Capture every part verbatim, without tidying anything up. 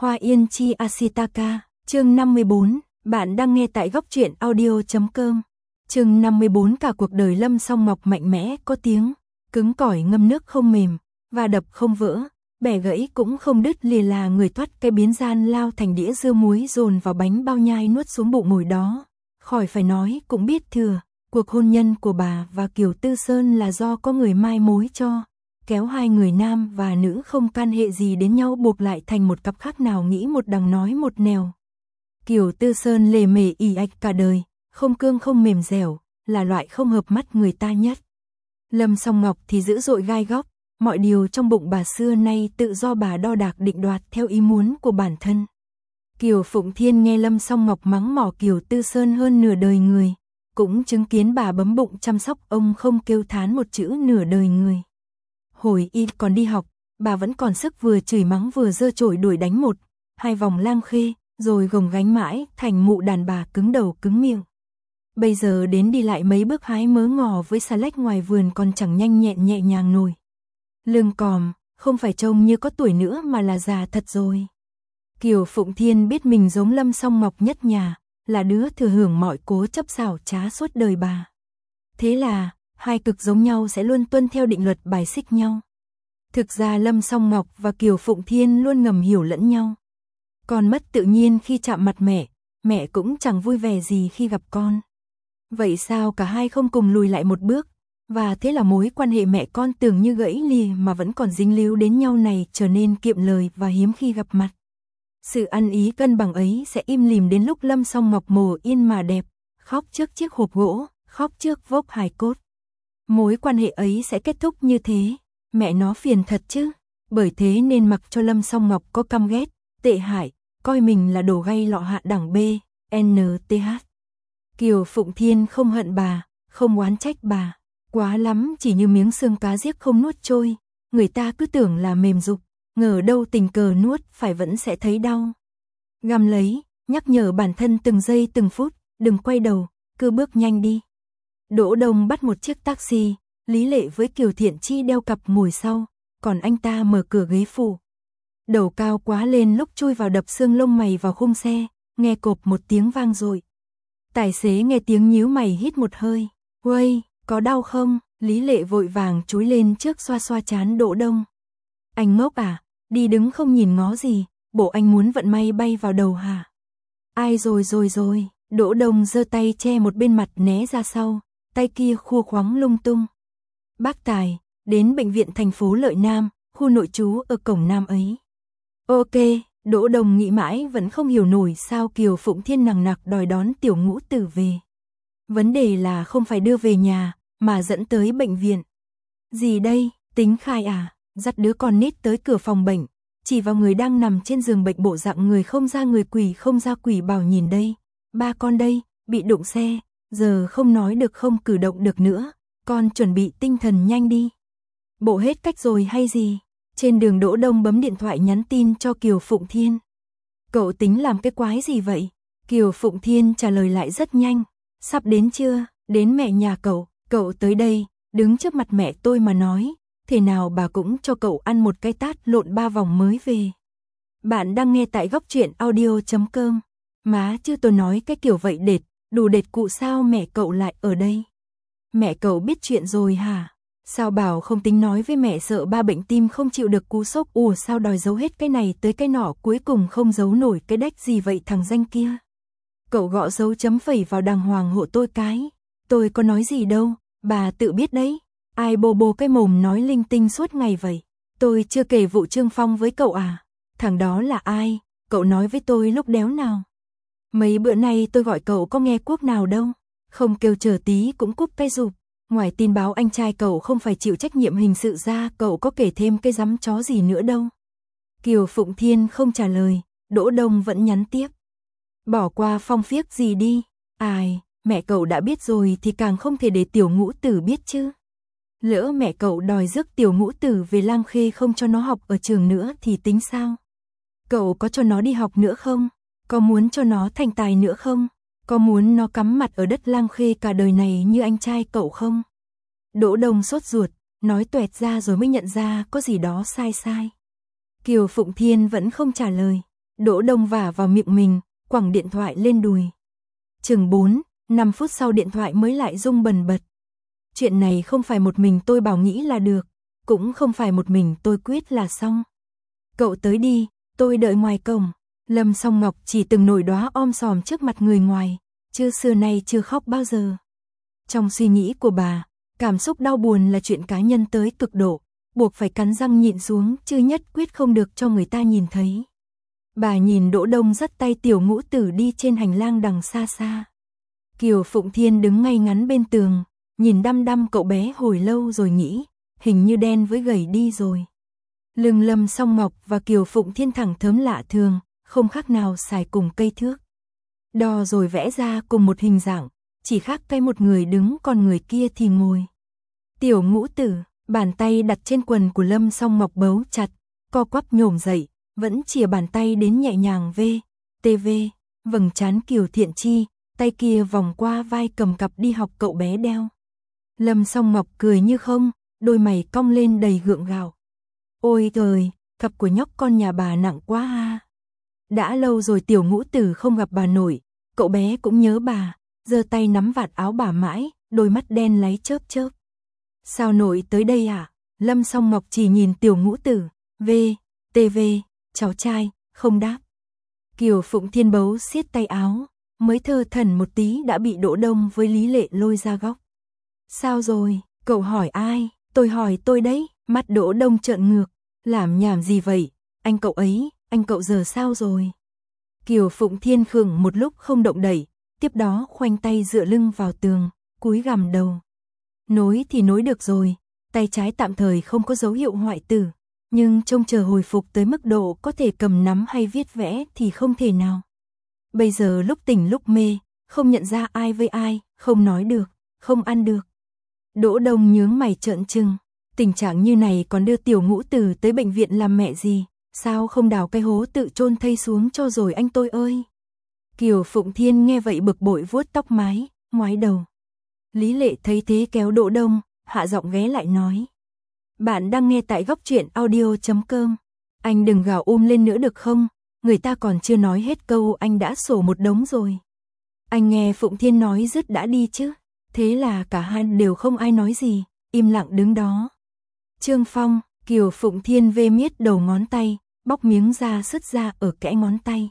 Hoa Yên Chi Ashitaka, chương năm mươi bốn, bạn đang nghe tại góc truyện audio chấm com. Chương năm mươi bốn, cả cuộc đời Lâm Song Ngọc mạnh mẽ có tiếng, cứng cỏi ngâm nước không mềm, và đập không vỡ, bẻ gãy cũng không đứt lìa, là người thoát cái biến gian lao thành đĩa dưa muối dồn vào bánh bao nhai nuốt xuống bụng ngồi đó. Khỏi phải nói cũng biết thừa, cuộc hôn nhân của bà và Kiều Tư Sơn là do có người mai mối cho, kéo hai người nam và nữ không can hệ gì đến nhau buộc lại thành một cặp khác nào nghĩ một đằng nói một nẻo. Kiều Tư Sơn lề mề ì ạch cả đời, không cương không mềm dẻo, là loại không hợp mắt người ta nhất. Lâm Song Ngọc thì dữ dội gai góc, mọi điều trong bụng bà xưa nay tự do bà đo đạc định đoạt theo ý muốn của bản thân. Kiều Phụng Thiên nghe Lâm Song Ngọc mắng mỏ Kiều Tư Sơn hơn nửa đời người, cũng chứng kiến bà bấm bụng chăm sóc ông không kêu thán một chữ nửa đời người. Hồi y còn đi học, bà vẫn còn sức vừa chửi mắng vừa giơ chổi đuổi đánh một, hai vòng lang khê, rồi gồng gánh mãi thành mụ đàn bà cứng đầu cứng miệng. Bây giờ đến đi lại mấy bước hái mớ ngò với xà lách ngoài vườn còn chẳng nhanh nhẹn nhẹ nhàng nổi. Lưng còm, không phải trông như có tuổi nữa mà là già thật rồi. Kiều Phụng Thiên biết mình giống Lâm Song Ngọc nhất nhà, là đứa thừa hưởng mọi cố chấp xảo trá suốt đời bà. Thế là, hai cực giống nhau sẽ luôn tuân theo định luật bài xích nhau. Thực ra Lâm Song Ngọc và Kiều Phụng Thiên luôn ngầm hiểu lẫn nhau. Con mất tự nhiên khi chạm mặt mẹ, mẹ cũng chẳng vui vẻ gì khi gặp con. Vậy sao cả hai không cùng lùi lại một bước, và thế là mối quan hệ mẹ con tưởng như gãy lìa mà vẫn còn dính líu đến nhau này trở nên kiệm lời và hiếm khi gặp mặt. Sự ăn ý cân bằng ấy sẽ im lìm đến lúc Lâm Song Ngọc mồ yên mà đẹp, khóc trước chiếc hộp gỗ, khóc trước vốc hài cốt. Mối quan hệ ấy sẽ kết thúc như thế, mẹ nó phiền thật chứ, bởi thế nên mặc cho Lâm Song Ngọc có căm ghét, tệ hại, coi mình là đồ gay lọ hạ đẳng B, en tê hát. Kiều Phụng Thiên không hận bà, không oán trách bà, quá lắm chỉ như miếng xương cá giết không nuốt trôi, người ta cứ tưởng là mềm dục, ngờ đâu tình cờ nuốt phải vẫn sẽ thấy đau. Găm lấy, nhắc nhở bản thân từng giây từng phút, đừng quay đầu, cứ bước nhanh đi. Đỗ Đông bắt một chiếc taxi, Lý Lệ với Kiều Thiện Chi đeo cặp ngồi sau, còn anh ta mở cửa ghế phụ. Đầu cao quá lên lúc chui vào đập xương lông mày vào khung xe, nghe cộp một tiếng vang dội. Tài xế nghe tiếng nhíu mày hít một hơi, "Uây, có đau không?" Lý Lệ vội vàng chúi lên trước xoa xoa trán Đỗ Đông. "Anh ngốc à, đi đứng không nhìn ngó gì, bộ anh muốn vận may bay vào đầu hả?" "Ai rồi rồi rồi." Đỗ Đông giơ tay che một bên mặt né ra sau, tay kia khua khoắng lung tung. "Bác Tài, đến bệnh viện thành phố Lợi Nam, khu nội trú ở cổng Nam ấy." "Ok." Đỗ Đông nghĩ mãi vẫn không hiểu nổi sao Kiều Phụng Thiên nằng nặc đòi đón tiểu ngũ tử về. Vấn đề là không phải đưa về nhà, mà dẫn tới bệnh viện. "Gì đây, tính khai à?" Dắt đứa con nít tới cửa phòng bệnh, chỉ vào người đang nằm trên giường bệnh bộ dạng người không ra người quỷ không ra quỷ bảo "Nhìn đây, ba con đây, bị đụng xe, giờ không nói được không cử động được nữa, con chuẩn bị tinh thần nhanh đi." Bộ hết cách rồi hay gì? Trên đường Đỗ Đông bấm điện thoại nhắn tin cho Kiều Phụng Thiên. "Cậu tính làm cái quái gì vậy?" Kiều Phụng Thiên trả lời lại rất nhanh. "Sắp đến chưa? Đến mẹ nhà cậu, cậu tới đây, đứng trước mặt mẹ tôi mà nói, thế nào bà cũng cho cậu ăn một cái tát lộn ba vòng mới về." Bạn đang nghe tại góc truyện audio chấm com. "Má chứ tôi nói cái kiểu vậy đệt, đủ đệt cụ sao mẹ cậu lại ở đây?" "Mẹ cậu biết chuyện rồi hả? Sao bảo không tính nói với mẹ, sợ ba bệnh tim không chịu được cú sốc, ủa sao đòi giấu hết cái này tới cái nọ cuối cùng không giấu nổi cái đách gì vậy thằng danh kia. Cậu gõ dấu chấm phẩy vào đàng hoàng hộ tôi cái. Tôi có nói gì đâu, bà tự biết đấy. Ai bô bô cái mồm nói linh tinh suốt ngày vậy. Tôi chưa kể vụ Trương Phong với cậu à? Thằng đó là ai? Cậu nói với tôi lúc đéo nào? Mấy bữa nay tôi gọi cậu có nghe quốc nào đâu. Không kêu chờ tí cũng cúp cái rụp. Ngoài tin báo anh trai cậu không phải chịu trách nhiệm hình sự ra, cậu có kể thêm cái dám chó gì nữa đâu." Kiều Phụng Thiên không trả lời, Đỗ Đông vẫn nhắn tiếp. "Bỏ qua phong phiếc gì đi, ai, mẹ cậu đã biết rồi thì càng không thể để tiểu ngũ tử biết chứ. Lỡ mẹ cậu đòi rước tiểu ngũ tử về Lam Khê không cho nó học ở trường nữa thì tính sao? Cậu có cho nó đi học nữa không? Có muốn cho nó thành tài nữa không? Có muốn nó cắm mặt ở đất Lam Khê cả đời này như anh trai cậu không?" Đỗ Đông sốt ruột, nói toẹt ra rồi mới nhận ra có gì đó sai sai. Kiều Phụng Thiên vẫn không trả lời. Đỗ Đông vả vào miệng mình, quẳng điện thoại lên đùi. Chừng bốn, năm phút sau điện thoại mới lại rung bần bật. Chuyện này không phải một mình tôi bảo nghĩ là được, cũng không phải một mình tôi quyết là xong. Cậu tới đi, tôi đợi ngoài cổng. Lâm Song Ngọc chỉ từng nổi đóa om sòm trước mặt người ngoài, chưa xưa nay chưa khóc bao giờ. Trong suy nghĩ của bà, cảm xúc đau buồn là chuyện cá nhân tới cực độ, buộc phải cắn răng nhịn xuống chứ nhất quyết không được cho người ta nhìn thấy. Bà nhìn Đỗ Đông dắt tay tiểu ngũ tử đi trên hành lang đằng xa xa. Kiều Phụng Thiên đứng ngay ngắn bên tường, nhìn đăm đăm cậu bé hồi lâu rồi nghĩ, hình như đen với gầy đi rồi. Lưng Lâm Song Ngọc và Kiều Phụng Thiên thẳng thớm lạ thường, không khác nào xài cùng cây thước. Đo rồi vẽ ra cùng một hình dạng, chỉ khác cái một người đứng còn người kia thì ngồi. Tiểu ngũ tử, bàn tay đặt trên quần của Lâm Song Ngọc bấu chặt, co quắp nhổm dậy, vẫn chìa bàn tay đến nhẹ nhàng v, tv, vầng trán Kiều Thiện Chi, tay kia vòng qua vai cầm cặp đi học cậu bé đeo. Lâm Song Ngọc cười như không, đôi mày cong lên đầy gượng gạo. Ôi trời, cặp của nhóc con nhà bà nặng quá ha. Đã lâu rồi tiểu ngũ tử không gặp bà nội, cậu bé cũng nhớ bà, giơ tay nắm vạt áo bà mãi, đôi mắt đen láy chớp chớp. Sao nội tới đây à? Lâm Song Ngọc chỉ nhìn tiểu ngũ tử, v, tv, cháu trai, không đáp. Kiều Phụng Thiên bấu siết tay áo, mới thơ thẩn một tí đã bị Đỗ Đông với Lý Lệ lôi ra góc. Sao rồi, cậu hỏi ai? Tôi hỏi tôi đấy. Mắt Đỗ Đông trợn ngược, làm nhảm gì vậy? Anh cậu ấy, anh cậu giờ sao rồi? Kiều Phụng Thiên khựng một lúc không động đậy, tiếp đó khoanh tay dựa lưng vào tường, cúi gằm đầu. Nối thì nối được rồi, tay trái tạm thời không có dấu hiệu hoại tử, nhưng trông chờ hồi phục tới mức độ có thể cầm nắm hay viết vẽ thì không thể nào. Bây giờ lúc tỉnh lúc mê, không nhận ra ai với ai, không nói được, không ăn được. Đỗ Đông nhướng mày trợn trừng. Tình trạng như này còn đưa tiểu ngũ tử tới bệnh viện làm mẹ gì, sao không đào cái hố tự chôn thây xuống cho rồi anh tôi ơi. Kiều Phụng Thiên nghe vậy bực bội vuốt tóc mái, ngoái đầu. Lý Lệ thấy thế kéo Đỗ Đông, hạ giọng ghé lại nói. Bạn đang nghe tại góc truyện audio chấm com. Anh đừng gào um lên nữa được không, người ta còn chưa nói hết câu anh đã sổ một đống rồi. Anh nghe Phụng Thiên nói dứt đã đi chứ, thế là cả hai đều không ai nói gì, im lặng đứng đó. Trương Phong, Kiều Phụng Thiên vê miết đầu ngón tay, bóc miếng da sứt ra ở kẽ ngón tay.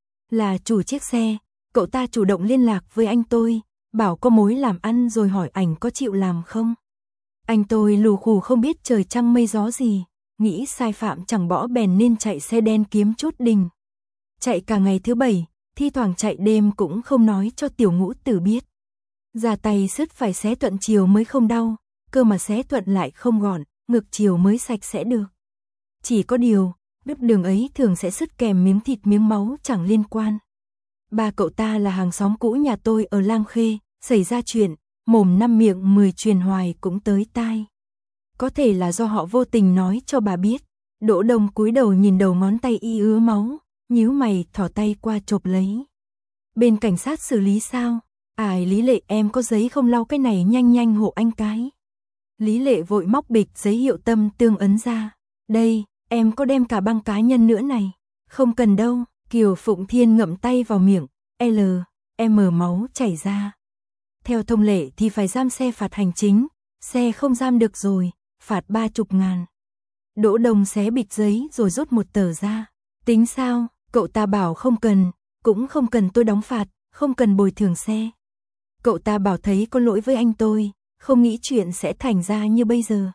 Là chủ chiếc xe, cậu ta chủ động liên lạc với anh tôi, bảo có mối làm ăn rồi hỏi ảnh có chịu làm không. Anh tôi lù khù không biết trời trăng mây gió gì, nghĩ sai phạm chẳng bỏ bèn nên chạy xe đen kiếm chút đình. Chạy cả ngày thứ bảy, thi thoảng chạy đêm cũng không nói cho tiểu ngũ tử biết. Ra tay sứt phải xé thuận chiều mới không đau, cơ mà xé thuận lại không gọn, ngược chiều mới sạch sẽ được. Chỉ có điều, bếp đường ấy thường sẽ sứt kèm miếng thịt miếng máu chẳng liên quan. Ba cậu ta là hàng xóm cũ nhà tôi ở Lang Khê, xảy ra chuyện, mồm năm miệng mười truyền hoài cũng tới tai. Có thể là do họ vô tình nói cho bà biết. Đỗ Đông cúi đầu nhìn đầu ngón tay y ứa máu, nhíu mày thỏ tay qua chộp lấy. Bên cảnh sát xử lý sao? Ai Lý Lệ em có giấy không lau cái này nhanh nhanh hộ anh cái. Lý Lệ vội móc bịch giấy hiệu tâm tương ấn ra. Đây, em có đem cả băng cá nhân nữa này. Không cần đâu, Kiều Phụng Thiên ngậm tay vào miệng. L, M máu chảy ra. Theo thông lệ thì phải giam xe phạt hành chính. Xe không giam được rồi, phạt ba chục ngàn. Đỗ Đông xé bịch giấy rồi rút một tờ ra. Tính sao, cậu ta bảo không cần, cũng không cần tôi đóng phạt, không cần bồi thường xe. Cậu ta bảo thấy có lỗi với anh tôi, không nghĩ chuyện sẽ thành ra như bây giờ.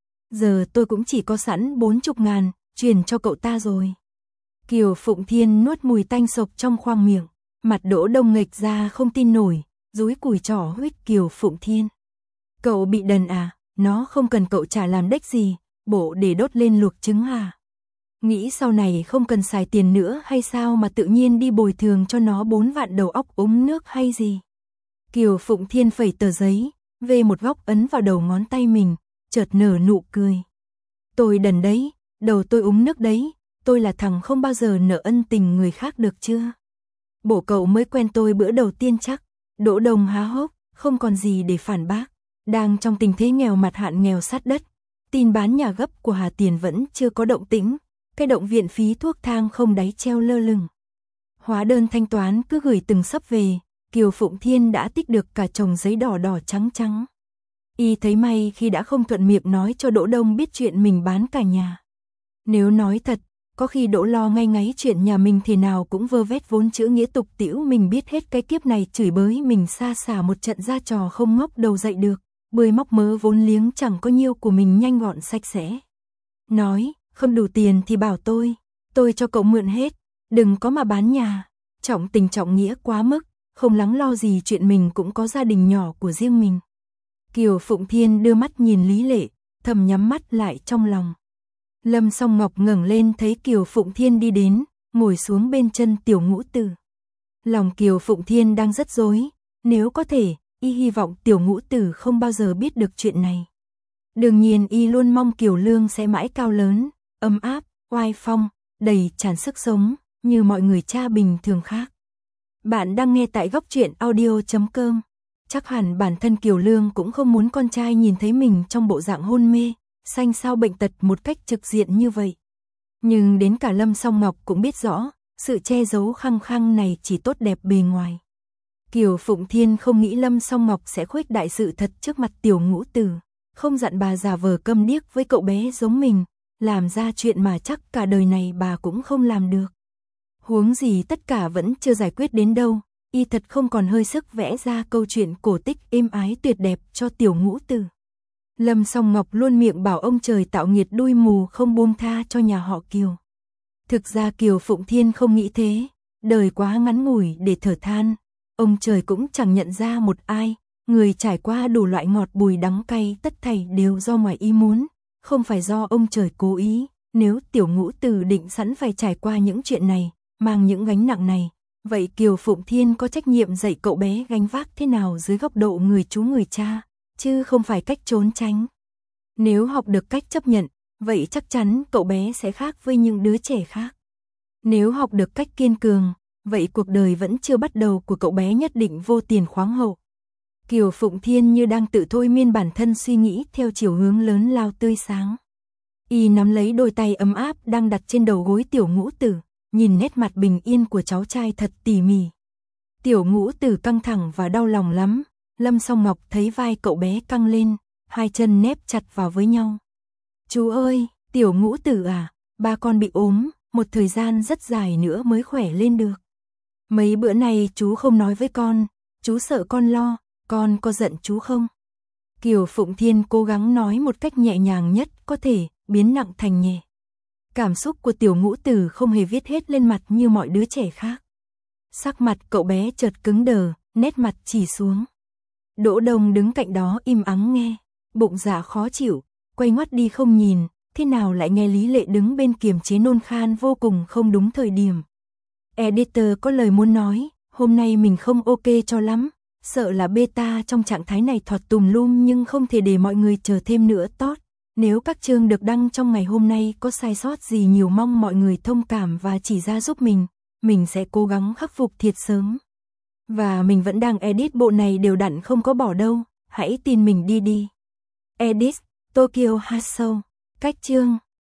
Giờ tôi cũng chỉ có sẵn bốn chục ngàn, truyền cho cậu ta rồi. Kiều Phụng Thiên nuốt mùi tanh sộc trong khoang miệng, mặt Đỗ Đông nghịch ra không tin nổi, dúi cùi trỏ huých Kiều Phụng Thiên. Cậu bị đần à, nó không cần cậu trả làm đếch gì, bộ để đốt lên luộc trứng à. Nghĩ sau này không cần xài tiền nữa hay sao mà tự nhiên đi bồi thường cho nó bốn vạn đầu óc uống nước hay gì. Kiều Phụng Thiên phẩy tờ giấy, về một góc ấn vào đầu ngón tay mình, chợt nở nụ cười. Tôi đần đấy, đầu tôi uống nước đấy, tôi là thằng không bao giờ nợ ân tình người khác được chưa? Bộ cậu mới quen tôi bữa đầu tiên chắc. Đỗ Đông há hốc, không còn gì để phản bác. Đang trong tình thế nghèo mặt hạn nghèo sát đất, tin bán nhà gấp của Hà Tiền vẫn chưa có động tĩnh, cái động viện phí thuốc thang không đáy treo lơ lửng. Hóa đơn thanh toán cứ gửi từng sấp về, Kiều Phụng Thiên đã tích được cả chồng giấy đỏ đỏ trắng trắng. Y thấy may khi đã không thuận miệng nói cho Đỗ Đông biết chuyện mình bán cả nhà. Nếu nói thật, có khi Đỗ lo ngay ngáy chuyện nhà mình thế nào cũng vơ vét vốn chữ nghĩa tục tĩu mình biết hết cái kiếp này chửi bới mình xa xả một trận ra trò không ngóc đầu dậy được, bươi móc mớ vốn liếng chẳng có nhiêu của mình nhanh gọn sạch sẽ. Nói, không đủ tiền thì bảo tôi, tôi cho cậu mượn hết, đừng có mà bán nhà, trọng tình trọng nghĩa quá mức, không lắng lo gì chuyện mình cũng có gia đình nhỏ của riêng mình. Kiều Phụng Thiên đưa mắt nhìn Lý Lệ, thầm nhắm mắt lại trong lòng. Lâm Song Ngọc ngẩng lên thấy Kiều Phụng Thiên đi đến, ngồi xuống bên chân Tiểu Ngũ Tử. Lòng Kiều Phụng Thiên đang rất rối, nếu có thể, y hy vọng Tiểu Ngũ Tử không bao giờ biết được chuyện này. Đương nhiên y luôn mong Kiều Lương sẽ mãi cao lớn, ấm áp, oai phong, đầy tràn sức sống, như mọi người cha bình thường khác. Bạn đang nghe tại góc truyện audio chấm com. Chắc hẳn bản thân Kiều Lương cũng không muốn con trai nhìn thấy mình trong bộ dạng hôn mê, xanh xao bệnh tật một cách trực diện như vậy. Nhưng đến cả Lâm Song Ngọc cũng biết rõ, sự che giấu khăng khăng này chỉ tốt đẹp bề ngoài. Kiều Phụng Thiên không nghĩ Lâm Song Ngọc sẽ khuếch đại sự thật trước mặt Tiểu Ngũ Tử, không dặn bà giả vờ câm điếc với cậu bé giống mình, làm ra chuyện mà chắc cả đời này bà cũng không làm được. Huống gì tất cả vẫn chưa giải quyết đến đâu, y thật không còn hơi sức vẽ ra câu chuyện cổ tích êm ái tuyệt đẹp cho Tiểu Ngũ Tử. Lâm Song Ngọc luôn miệng bảo ông trời tạo nghiệt đuôi mù không buông tha cho nhà họ Kiều. Thực ra Kiều Phụng Thiên không nghĩ thế, đời quá ngắn ngủi để thở than, ông trời cũng chẳng nhận ra một ai, người trải qua đủ loại ngọt bùi đắng cay tất thảy đều do ngoài ý muốn, không phải do ông trời cố ý. Nếu Tiểu Ngũ Tử định sẵn phải trải qua những chuyện này, mang những gánh nặng này, vậy Kiều Phụng Thiên có trách nhiệm dạy cậu bé gánh vác thế nào dưới góc độ người chú người cha, chứ không phải cách trốn tránh. Nếu học được cách chấp nhận, vậy chắc chắn cậu bé sẽ khác với những đứa trẻ khác. Nếu học được cách kiên cường, vậy cuộc đời vẫn chưa bắt đầu của cậu bé nhất định vô tiền khoáng hậu. Kiều Phụng Thiên như đang tự thôi miên bản thân suy nghĩ theo chiều hướng lớn lao tươi sáng. Y nắm lấy đôi tay ấm áp đang đặt trên đầu gối Tiểu Ngũ Tử, nhìn nét mặt bình yên của cháu trai thật tỉ mỉ. Tiểu Ngũ Tử căng thẳng và đau lòng lắm. Lâm Song Ngọc thấy vai cậu bé căng lên, hai chân nép chặt vào với nhau. Chú ơi, Tiểu Ngũ Tử à, ba con bị ốm, một thời gian rất dài nữa mới khỏe lên được. Mấy bữa nay chú không nói với con, chú sợ con lo, con có giận chú không? Kiều Phụng Thiên cố gắng nói một cách nhẹ nhàng nhất có thể, biến nặng thành nhẹ. Cảm xúc của Tiểu Ngũ Tử không hề viết hết lên mặt như mọi đứa trẻ khác. Sắc mặt cậu bé chợt cứng đờ, nét mặt chỉ xuống. Đỗ Đông đứng cạnh đó im ắng nghe, bụng dạ khó chịu, quay ngoắt đi không nhìn, thế nào lại nghe Lý Lệ đứng bên kiềm chế nôn khan vô cùng không đúng thời điểm. Editor có lời muốn nói, hôm nay mình không ok cho lắm, sợ là beta trong trạng thái này thọt tùm lum nhưng không thể để mọi người chờ thêm nữa tốt. Nếu các chương được đăng trong ngày hôm nay có sai sót gì nhiều mong mọi người thông cảm và chỉ ra giúp mình, mình sẽ cố gắng khắc phục thiệt sớm. Và mình vẫn đang edit bộ này đều đặn không có bỏ đâu, hãy tin mình đi đi. Edit, Tokyo Hasou, cách chương.